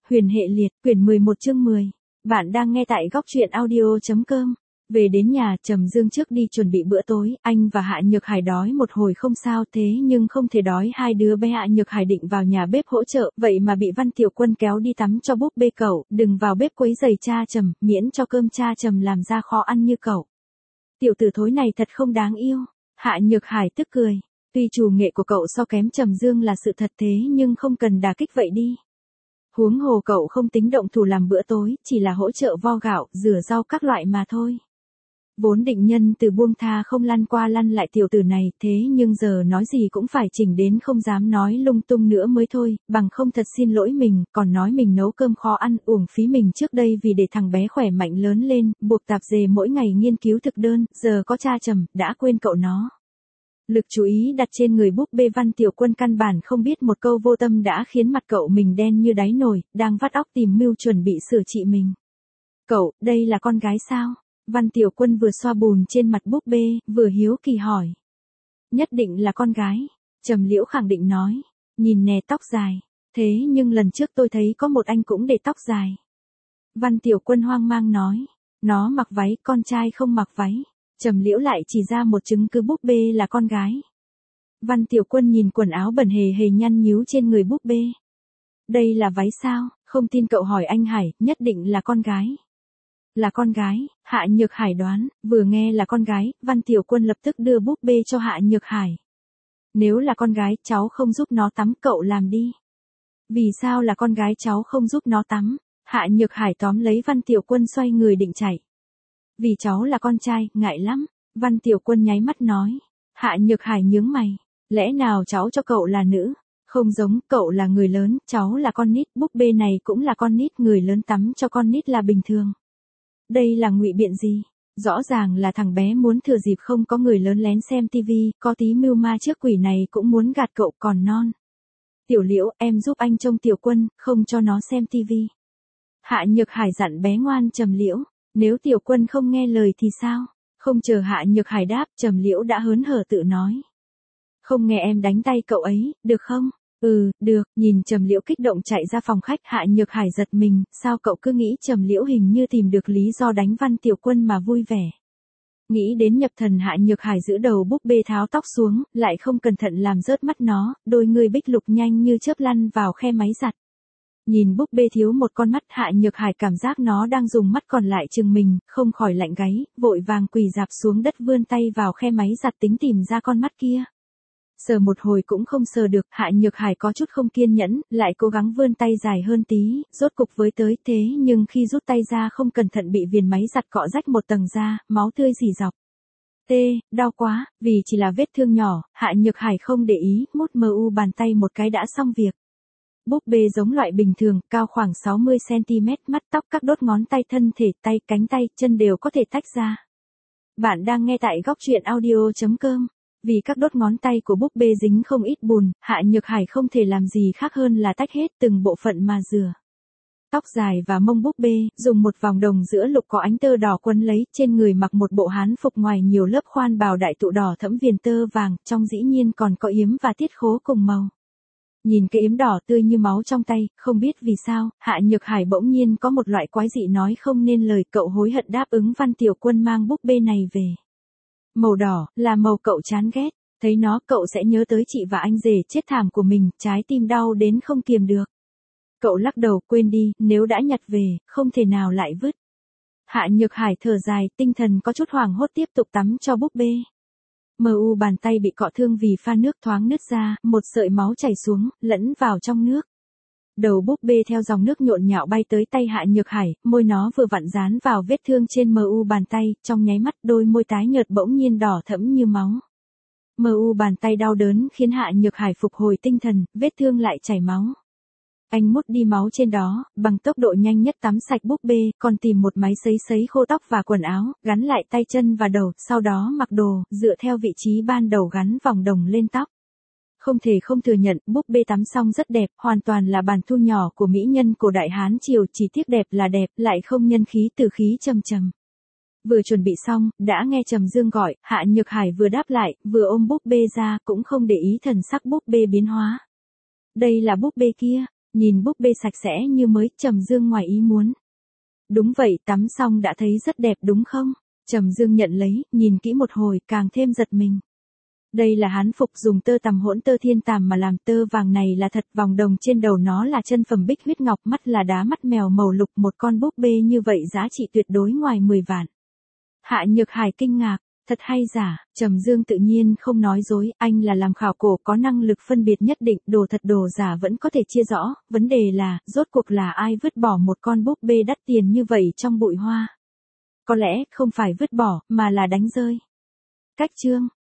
Huyền hệ liệt, quyển 11 chương 10. Bạn đang nghe tại góc truyện audio.com. Về đến nhà, Trầm Dương trước đi chuẩn bị bữa tối, anh và Hạ Nhược Hải đói một hồi không sao thế nhưng không thể đói hai đứa bé. Hạ Nhược Hải định vào nhà bếp hỗ trợ, vậy mà bị Văn Tiểu Quân kéo đi tắm cho búp bê cậu, đừng vào bếp quấy rầy cha Trầm, miễn cho cơm cha Trầm làm ra khó ăn như cậu. Tiểu tử thối này thật không đáng yêu. Hạ Nhược Hải tức cười. Tuy chủ nghệ của cậu so kém Trầm Dương là sự thật thế nhưng không cần đả kích vậy đi. Huống hồ cậu không tính động thủ làm bữa tối, chỉ là hỗ trợ vo gạo, rửa rau các loại mà thôi. Vốn định nhân từ buông tha không lăn qua lăn lại tiểu tử này, thế nhưng giờ nói gì cũng phải chỉnh đến không dám nói lung tung nữa mới thôi, bằng không thật xin lỗi mình, còn nói mình nấu cơm khó ăn, uổng phí mình trước đây vì để thằng bé khỏe mạnh lớn lên, buộc tạp dề mỗi ngày nghiên cứu thực đơn, giờ có cha Trầm, đã quên cậu nó. Lực chú ý đặt trên người búp bê. Văn Tiểu Quân căn bản không biết một câu vô tâm đã khiến mặt cậu mình đen như đáy nồi, đang vắt óc tìm mưu chuẩn bị sửa trị mình. Cậu, đây là con gái sao? Văn Tiểu Quân vừa xoa bùn trên mặt búp bê, vừa hiếu kỳ hỏi. Nhất định là con gái, Trầm Liễu khẳng định nói. Nhìn nè tóc dài, thế nhưng lần trước tôi thấy có một anh cũng để tóc dài. Văn Tiểu Quân hoang mang nói. Nó mặc váy, con trai không mặc váy. Trầm Liễu lại chỉ ra một chứng cứ búp bê là con gái. Văn Tiểu Quân nhìn quần áo bẩn hề hề nhăn nhúu trên người búp bê. Đây là váy sao? Không tin cậu hỏi anh Hải, nhất định là con gái. Là con gái, Hạ Nhược Hải đoán, vừa nghe là con gái, Văn Tiểu Quân lập tức đưa búp bê cho Hạ Nhược Hải. Nếu là con gái, cháu không giúp nó tắm, cậu làm đi. Vì sao là con gái cháu không giúp nó tắm? Hạ Nhược Hải tóm lấy Văn Tiểu Quân xoay người định chạy. Vì cháu là con trai, ngại lắm. Văn Tiểu Quân nháy mắt nói. Hạ Nhược Hải nhướng mày. Lẽ nào cháu cho cậu là nữ? Không giống, cậu là người lớn, cháu là con nít, búp bê này cũng là con nít, người lớn tắm cho con nít là bình thường. Đây là ngụy biện gì? Rõ ràng là thằng bé muốn thừa dịp không có người lớn lén xem tivi, có tí mưu ma trước quỷ này cũng muốn gạt cậu còn non. Tiểu Liễu, em giúp anh trông Tiểu Quân, không cho nó xem tivi. Hạ Nhược Hải dặn bé ngoan Trầm Liễu. Nếu Tiểu Quân không nghe lời thì sao? Không chờ Hạ Nhược Hải đáp, Trầm Liễu đã hớn hở tự nói. Không nghe em đánh tay cậu ấy, được không? Được, nhìn Trầm Liễu kích động chạy ra phòng khách. Hạ Nhược Hải giật mình, sao cậu cứ nghĩ Trầm Liễu hình như tìm được lý do đánh Văn Tiểu Quân mà vui vẻ. Nghĩ đến nhập thần, Hạ Nhược Hải giữ đầu búp bê tháo tóc xuống, lại không cẩn thận làm rớt mắt nó, đôi người bích lục nhanh như chớp lăn vào khe máy giặt. Nhìn búp bê thiếu một con mắt, Hạ Nhược Hải cảm giác nó đang dùng mắt còn lại chừng mình, không khỏi lạnh gáy, vội vàng quỳ rạp xuống đất vươn tay vào khe máy giặt tính tìm ra con mắt kia. Sờ một hồi cũng không sờ được, Hạ Nhược Hải có chút không kiên nhẫn, lại cố gắng vươn tay dài hơn tí, rốt cục với tới thế nhưng khi rút tay ra không cẩn thận bị viền máy giặt cọ rách một tầng da, máu tươi rỉ rọc. Đau quá, vì chỉ là vết thương nhỏ, Hạ Nhược Hải không để ý, mút bàn tay một cái đã xong việc. Búp bê giống loại bình thường, cao khoảng 60cm, mắt tóc các đốt ngón tay, thân thể, tay, cánh tay, chân đều có thể tách ra. Bạn đang nghe tại góc truyện audio.com. Vì các đốt ngón tay của búp bê dính không ít bùn, Hạ Nhược Hải không thể làm gì khác hơn là tách hết từng bộ phận mà rửa. Tóc dài và mông búp bê, dùng một vòng đồng giữa lục có ánh tơ đỏ quấn lấy, trên người mặc một bộ hán phục ngoài nhiều lớp khoan bào đại tụ đỏ thẫm viền tơ vàng, trong dĩ nhiên còn có yếm và tiết khố cùng màu. Nhìn cái yếm đỏ tươi như máu trong tay, không biết vì sao, Hạ Nhược Hải bỗng nhiên có một loại quái dị nói không nên lời, cậu hối hận đáp ứng Văn Tiểu Quân mang búp bê này về. Màu đỏ, là màu cậu chán ghét, thấy nó cậu sẽ nhớ tới chị và anh rể chết thảm của mình, trái tim đau đến không kiềm được. Cậu lắc đầu, quên đi, nếu đã nhặt về, không thể nào lại vứt. Hạ Nhược Hải thở dài, tinh thần có chút hoảng hốt tiếp tục tắm cho búp bê. Bàn tay bị cọ thương vì pha nước thoáng nứt ra, một sợi máu chảy xuống, lẫn vào trong nước. Đầu búp bê theo dòng nước nhộn nhạo bay tới tay Hạ Nhược Hải, môi nó vừa vặn dán vào vết thương trên bàn tay, trong nháy mắt đôi môi tái nhợt bỗng nhiên đỏ thẫm như máu. Bàn tay đau đớn khiến Hạ Nhược Hải phục hồi tinh thần, vết thương lại chảy máu. Anh mút đi máu trên đó, bằng tốc độ nhanh nhất tắm sạch búp bê, còn tìm một máy sấy khô tóc và quần áo, gắn lại tay chân và đầu, sau đó mặc đồ, dựa theo vị trí ban đầu gắn vòng đồng lên tóc. Không thể không thừa nhận, búp bê tắm xong rất đẹp, hoàn toàn là bản thu nhỏ của mỹ nhân cổ đại Hán Triều, chỉ tiếc đẹp là đẹp, lại không nhân khí từ khí trầm trầm. Vừa chuẩn bị xong, đã nghe Trầm Dương gọi, Hạ Nhược Hải vừa đáp lại, vừa ôm búp bê ra, cũng không để ý thần sắc búp bê biến hóa. Đây là búp bê kia. Nhìn búp bê sạch sẽ như mới, Trầm Dương ngoài ý muốn. Đúng vậy, tắm xong đã thấy rất đẹp đúng không? Trầm Dương nhận lấy, nhìn kỹ một hồi, càng thêm giật mình. Đây là hán phục dùng tơ tằm hỗn tơ thiên tàm mà làm, tơ vàng này là thật, vòng đồng trên đầu nó là chân phẩm bích huyết ngọc, mắt là đá mắt mèo màu lục, một con búp bê như vậy giá trị tuyệt đối ngoài 10 vạn. Hạ Nhược Hải kinh ngạc, thật hay giả? Trầm Dương tự nhiên không nói dối, anh là làm khảo cổ có năng lực phân biệt nhất định, đồ thật đồ giả vẫn có thể chia rõ, vấn đề là, rốt cuộc là ai vứt bỏ một con búp bê đắt tiền như vậy trong bụi hoa? Có lẽ không phải vứt bỏ, mà là đánh rơi. Cách chương